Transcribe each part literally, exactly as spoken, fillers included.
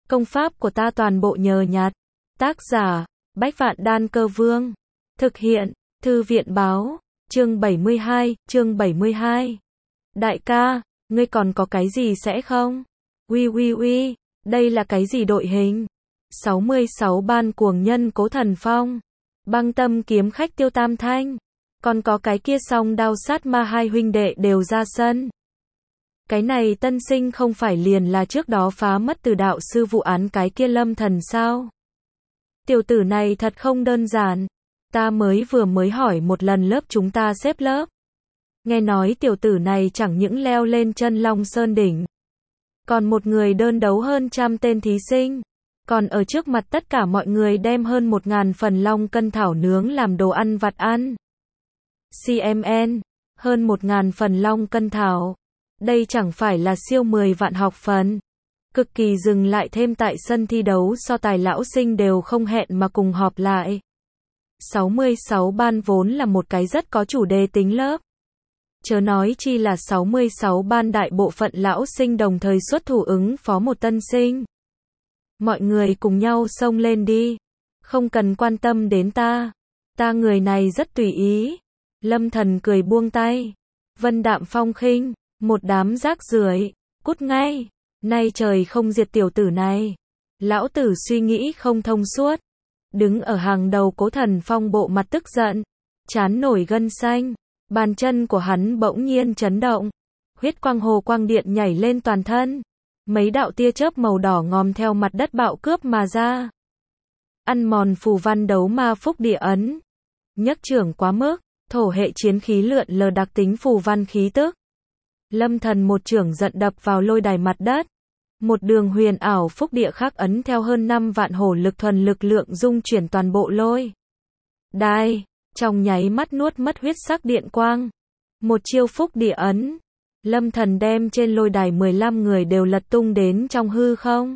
Công pháp của ta toàn bộ nhờ nhặt. Tác giả, Bách Vạn Đan Cơ Vương. Thực hiện, Thư viện báo, chương bảy mươi hai, chương bảy mươi hai. Đại ca, ngươi còn có cái gì sẽ không? Ui ui ui, đây là cái gì đội hình? sáu mươi sáu ban cuồng nhân Cố Thần Phong. Băng Tâm kiếm khách Tiêu Tam Thanh. Còn có cái kia song đao sát ma hai huynh đệ đều ra sân. Cái này tân sinh không phải liền là trước đó phá mất từ đạo sư vụ án cái kia Lâm Thần sao? Tiểu tử này thật không đơn giản. Ta mới vừa mới hỏi một lần lớp chúng ta xếp lớp. Nghe nói tiểu tử này chẳng những leo lên chân Long Sơn đỉnh. Còn một người đơn đấu hơn trăm tên thí sinh. Còn ở trước mặt tất cả mọi người đem hơn một ngàn phần long cân thảo nướng làm đồ ăn vặt ăn. xê em en, hơn một ngàn phần long cân thảo. Đây chẳng phải là siêu mười vạn học phần. Cực kỳ dừng lại thêm tại sân thi đấu so tài lão sinh đều không hẹn mà cùng họp lại. sáu mươi sáu ban vốn là một cái rất có chủ đề tính lớp. Chớ nói chi là sáu mươi sáu ban đại bộ phận lão sinh đồng thời xuất thủ ứng phó một tân sinh. Mọi người cùng nhau xông lên đi. Không cần quan tâm đến ta. Ta người này rất tùy ý. Lâm Thần cười buông tay. Vân đạm phong khinh. Một đám rác rưởi, cút ngay. Nay trời không diệt tiểu tử này. Lão tử suy nghĩ không thông suốt. Đứng ở hàng đầu Cố Thần Phong bộ mặt tức giận. Chán nổi gân xanh. Bàn chân của hắn bỗng nhiên chấn động. Huyết quang hồ quang điện nhảy lên toàn thân. Mấy đạo tia chớp màu đỏ ngòm theo mặt đất bạo cướp mà ra. Ăn mòn phù văn đấu ma phúc địa ấn. Nhấc trưởng quá mức, thổ hệ chiến khí lượn lờ đặc tính phù văn khí tức. Lâm Thần một trưởng giận đập vào lôi đài mặt đất. Một đường huyền ảo phúc địa khắc ấn theo hơn năm vạn hổ lực thuần lực lượng dung chuyển toàn bộ lôi đài, trong nháy mắt nuốt mất huyết sắc điện quang. Một chiêu phúc địa ấn. Lâm Thần đem trên lôi đài mười lăm người đều lật tung đến trong hư không.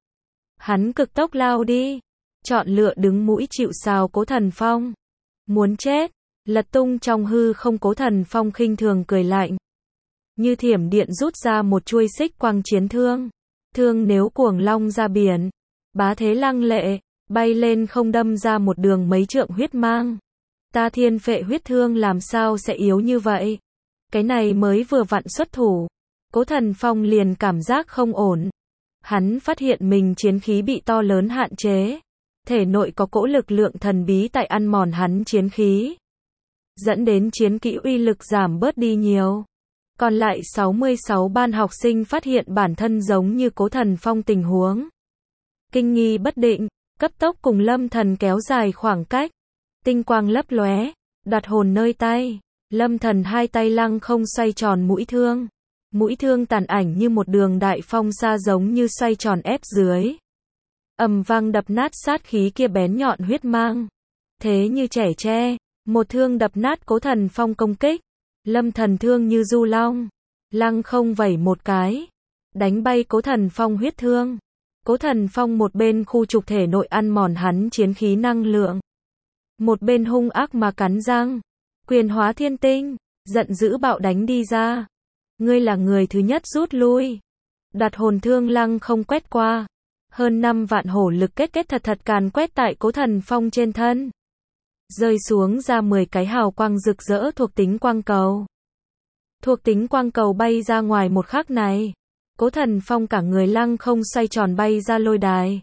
Hắn cực tốc lao đi. Chọn lựa đứng mũi chịu sào Cố Thần Phong. Muốn chết. Lật tung trong hư không Cố Thần Phong khinh thường cười lạnh. Như thiểm điện rút ra một chuôi xích quang chiến thương. Thương nếu cuồng long ra biển. Bá thế lăng lệ. Bay lên không đâm ra một đường mấy trượng huyết mang. Ta thiên phệ huyết thương làm sao sẽ yếu như vậy? Cái này mới vừa vặn xuất thủ. Cố Thần Phong liền cảm giác không ổn. Hắn phát hiện mình chiến khí bị to lớn hạn chế. Thể nội có cỗ lực lượng thần bí tại ăn mòn hắn chiến khí. Dẫn đến chiến kỹ uy lực giảm bớt đi nhiều. Còn lại sáu mươi sáu ban học sinh phát hiện bản thân giống như Cố Thần Phong tình huống. Kinh nghi bất định, cấp tốc cùng Lâm Thần kéo dài khoảng cách. Tinh quang lấp lóe, đoạt hồn nơi tay. Lâm Thần hai tay lăng không xoay tròn mũi thương. Mũi thương tàn ảnh như một đường đại phong xa giống như xoay tròn ép dưới. Ầm vang đập nát sát khí kia bén nhọn huyết mang. Thế như trẻ tre, một thương đập nát Cố Thần Phong công kích. Lâm Thần thương như du long, lăng không vẩy một cái, đánh bay Cố Thần Phong huyết thương. Cố Thần Phong một bên khu trục thể nội ăn mòn hắn chiến khí năng lượng. Một bên hung ác mà cắn răng. Quyền hóa thiên tinh, giận dữ bạo đánh đi ra. Ngươi là người thứ nhất rút lui. Đoạt hồn thương lăng không quét qua. Hơn năm vạn hổ lực kết kết thật thật càn quét tại Cố Thần Phong trên thân. Rơi xuống ra mười cái hào quang rực rỡ thuộc tính quang cầu. Thuộc tính quang cầu bay ra ngoài một khắc này. Cố Thần Phong cả người lăng không xoay tròn bay ra lôi đài.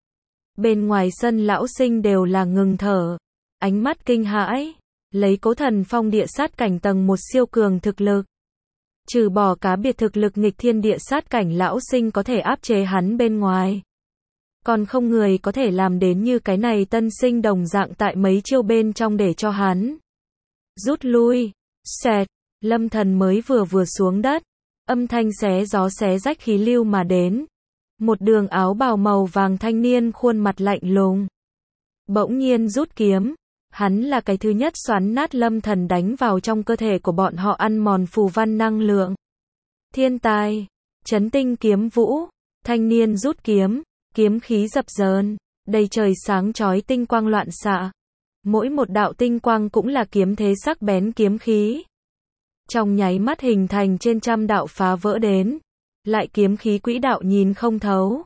Bên ngoài sân lão sinh đều là ngừng thở. Ánh mắt kinh hãi. Lấy Cố Thần Phong địa sát cảnh tầng một siêu cường thực lực. Trừ bỏ cá biệt thực lực nghịch thiên địa sát cảnh lão sinh có thể áp chế hắn bên ngoài. Còn không người có thể làm đến như cái này tân sinh đồng dạng tại mấy chiêu bên trong để cho hắn rút lui. Xẹt, Lâm Thần mới vừa vừa xuống đất. Âm thanh xé gió xé rách khí lưu mà đến. Một đường áo bào màu vàng thanh niên khuôn mặt lạnh lùng. Bỗng nhiên rút kiếm. Hắn là cái thứ nhất xoắn nát Lâm Thần đánh vào trong cơ thể của bọn họ ăn mòn phù văn năng lượng. Thiên tài, chấn tinh kiếm vũ, thanh niên rút kiếm, kiếm khí dập dờn, đầy trời sáng chói tinh quang loạn xạ. Mỗi một đạo tinh quang cũng là kiếm thế sắc bén kiếm khí. Trong nháy mắt hình thành trên trăm đạo phá vỡ đến, lại kiếm khí quỹ đạo nhìn không thấu.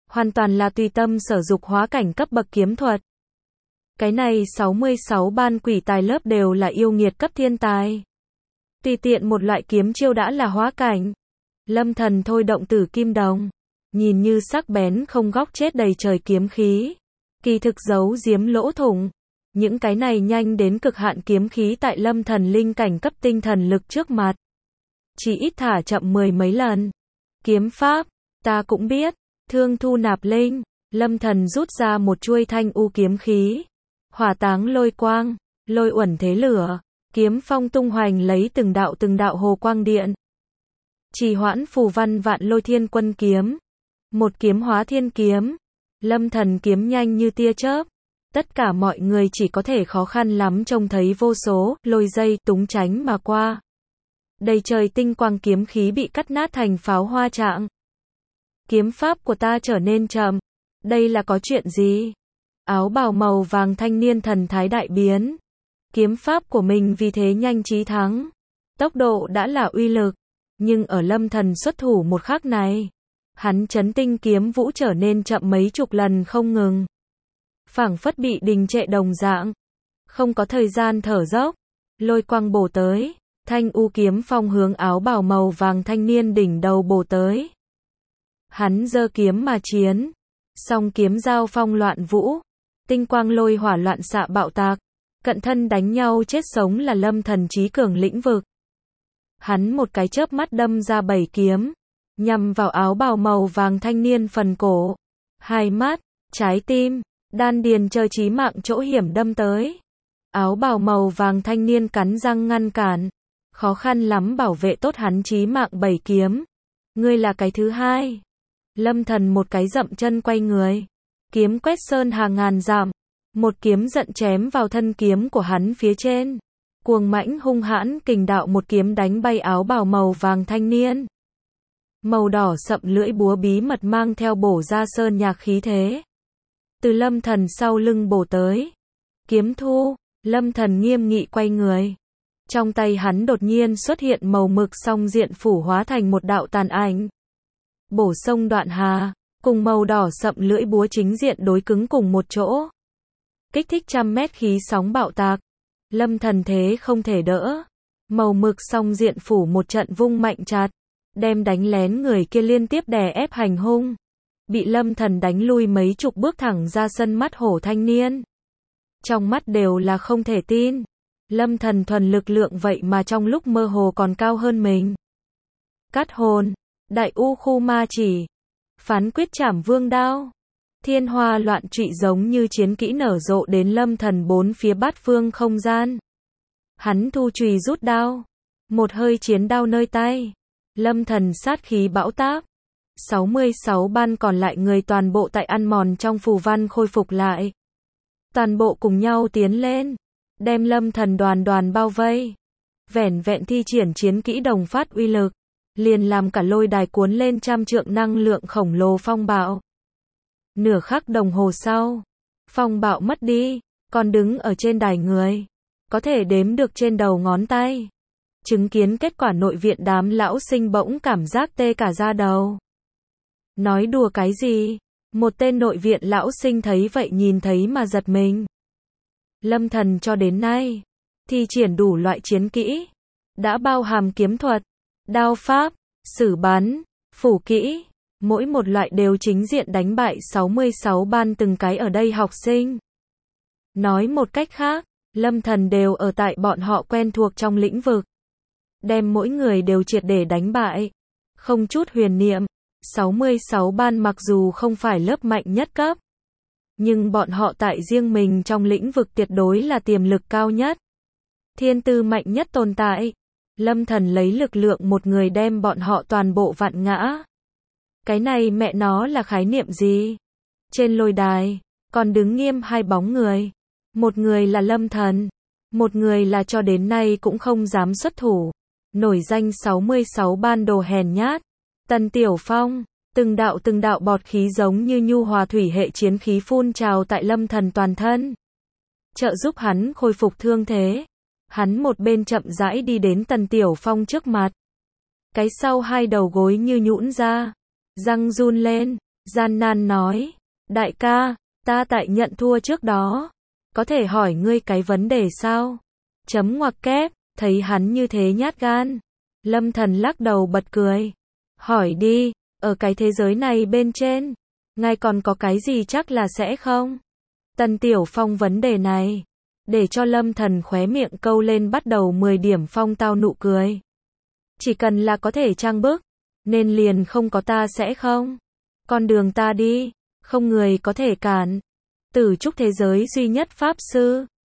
hoàn toàn là tùy tâm sở dục hóa cảnh cấp bậc kiếm thuật. Cái này sáu mươi sáu ban quỷ tài lớp đều là yêu nghiệt cấp thiên tài. Tùy tiện một loại kiếm chiêu đã là hóa cảnh. Lâm Thần thôi động Tử Kim Đồng, nhìn như sắc bén không góc chết đầy trời kiếm khí, kỳ thực giấu giếm lỗ thủng. Những cái này nhanh đến cực hạn kiếm khí tại Lâm Thần linh cảnh cấp tinh thần lực trước mặt, chỉ ít thả chậm mười mấy lần. Kiếm pháp, ta cũng biết. Thương thu nạp linh, Lâm Thần rút ra một chuôi thanh u kiếm khí, hỏa táng lôi quang, lôi uẩn thế lửa, kiếm phong tung hoành lấy từng đạo từng đạo hồ quang điện. Trì hoãn phù văn vạn lôi thiên quân kiếm, một kiếm hóa thiên kiếm. Lâm Thần kiếm nhanh như tia chớp, tất cả mọi người chỉ có thể khó khăn lắm trông thấy vô số lôi dây túng tránh mà qua. Đầy trời tinh quang kiếm khí bị cắt nát thành pháo hoa trạng. Kiếm pháp của ta trở nên chậm. Đây là có chuyện gì? Áo bào màu vàng thanh niên thần thái đại biến. Kiếm pháp của mình vì thế nhanh chí thắng. Tốc độ đã là uy lực. Nhưng ở Lâm Thần xuất thủ một khắc này, hắn chấn tinh kiếm vũ trở nên chậm mấy chục lần không ngừng. Phảng phất bị đình trệ đồng dạng. Không có thời gian thở dốc. Lôi quang bổ tới. Thanh u kiếm phong hướng áo bào màu vàng thanh niên đỉnh đầu bổ tới. Hắn giơ kiếm mà chiến. Song kiếm giao phong loạn vũ. Tinh quang lôi hỏa loạn xạ bạo tạc. Cận thân đánh nhau chết sống là Lâm Thần trí cường lĩnh vực. Hắn một cái chớp mắt đâm ra bảy kiếm, nhằm vào áo bào màu vàng thanh niên phần cổ, hai mắt, trái tim, đan điền chờ chí mạng chỗ hiểm đâm tới. Áo bào màu vàng thanh niên cắn răng ngăn cản, khó khăn lắm bảo vệ tốt hắn chí mạng bảy kiếm. Ngươi là cái thứ hai. Lâm Thần một cái dậm chân quay người, kiếm quét sơn hà ngàn dặm, một kiếm giận chém vào thân kiếm của hắn phía trên. Cuồng mãnh hung hãn kình đạo một kiếm đánh bay áo bào màu vàng thanh niên. Màu đỏ sậm lưỡi búa bí mật mang theo bổ ra sơn nhạc khí thế. Từ Lâm Thần sau lưng bổ tới. Kiếm thu, Lâm Thần nghiêm nghị quay người. Trong tay hắn đột nhiên xuất hiện màu mực song diện phủ hóa thành một đạo tàn ảnh. Bổ sông đoạn hà, cùng màu đỏ sậm lưỡi búa chính diện đối cứng cùng một chỗ. Kích thích trăm mét khí sóng bạo tạc. Lâm Thần thế không thể đỡ. Màu mực song diện phủ một trận vung mạnh chặt, đem đánh lén người kia liên tiếp đè ép hành hung. Bị Lâm Thần đánh lui mấy chục bước thẳng ra sân mắt hổ thanh niên. Trong mắt đều là không thể tin. Lâm Thần thuần lực lượng vậy mà trong lúc mơ hồ còn cao hơn mình. Cắt hồn, đại u khu ma chỉ, phán quyết trảm vương đao. Thiên hoa loạn trụy giống như chiến kỹ nở rộ đến Lâm Thần bốn phía bát phương không gian. Hắn thu chùy rút đao, một hơi chiến đao nơi tay. Lâm Thần sát khí bão táp. sáu mươi sáu ban còn lại người toàn bộ tại ăn mòn trong phù văn khôi phục lại. Toàn bộ cùng nhau tiến lên, đem Lâm Thần đoàn đoàn bao vây. Vẻn vẹn thi triển chiến kỹ đồng phát uy lực, liền làm cả lôi đài cuốn lên trăm trượng năng lượng khổng lồ phong bạo. Nửa khắc đồng hồ sau, phong bạo mất đi, còn đứng ở trên đài người, có thể đếm được trên đầu ngón tay. Chứng kiến kết quả nội viện đám lão sinh bỗng cảm giác tê cả da đầu. Nói đùa cái gì? Một tên nội viện lão sinh thấy vậy nhìn thấy mà giật mình. Lâm Thần cho đến nay, thi triển đủ loại chiến kỹ, đã bao hàm kiếm thuật, đao pháp, sử bắn, phủ kỹ. Mỗi một loại đều chính diện đánh bại sáu mươi sáu ban từng cái ở đây học sinh. Nói một cách khác, Lâm Thần đều ở tại bọn họ quen thuộc trong lĩnh vực. Đem mỗi người đều triệt để đánh bại. Không chút huyền niệm, sáu mươi sáu ban mặc dù không phải lớp mạnh nhất cấp, nhưng bọn họ tại riêng mình trong lĩnh vực tuyệt đối là tiềm lực cao nhất. Thiên tư mạnh nhất tồn tại. Lâm Thần lấy lực lượng một người đem bọn họ toàn bộ vặn ngã. Cái này mẹ nó là khái niệm gì? Trên lôi đài, còn đứng nghiêm hai bóng người. Một người là Lâm Thần, một người là cho đến nay cũng không dám xuất thủ. Nổi danh sáu mươi sáu ban đồ hèn nhát. Tần Tiểu Phong, từng đạo từng đạo bọt khí giống như nhu hòa thủy hệ chiến khí phun trào tại Lâm Thần toàn thân. Trợ giúp hắn khôi phục thương thế. Hắn một bên chậm rãi đi đến Tần Tiểu Phong trước mặt. Cái sau hai đầu gối như nhũn ra. Răng run lên, gian nan nói, đại ca, ta tại nhận thua trước đó, có thể hỏi ngươi cái vấn đề sao? Chấm ngoặc kép, thấy hắn như thế nhát gan. Lâm Thần lắc đầu bật cười. Hỏi đi, ở cái thế giới này bên trên, ngài còn có cái gì chắc là sẽ không? Tần Tiểu Phong vấn đề này, để cho Lâm Thần khóe miệng câu lên bắt đầu mười điểm phong tao nụ cười. Chỉ cần là có thể trang bức, nên liền không có ta sẽ không. Con đường ta đi, không người có thể cản. Tử trúc thế giới duy nhất pháp sư.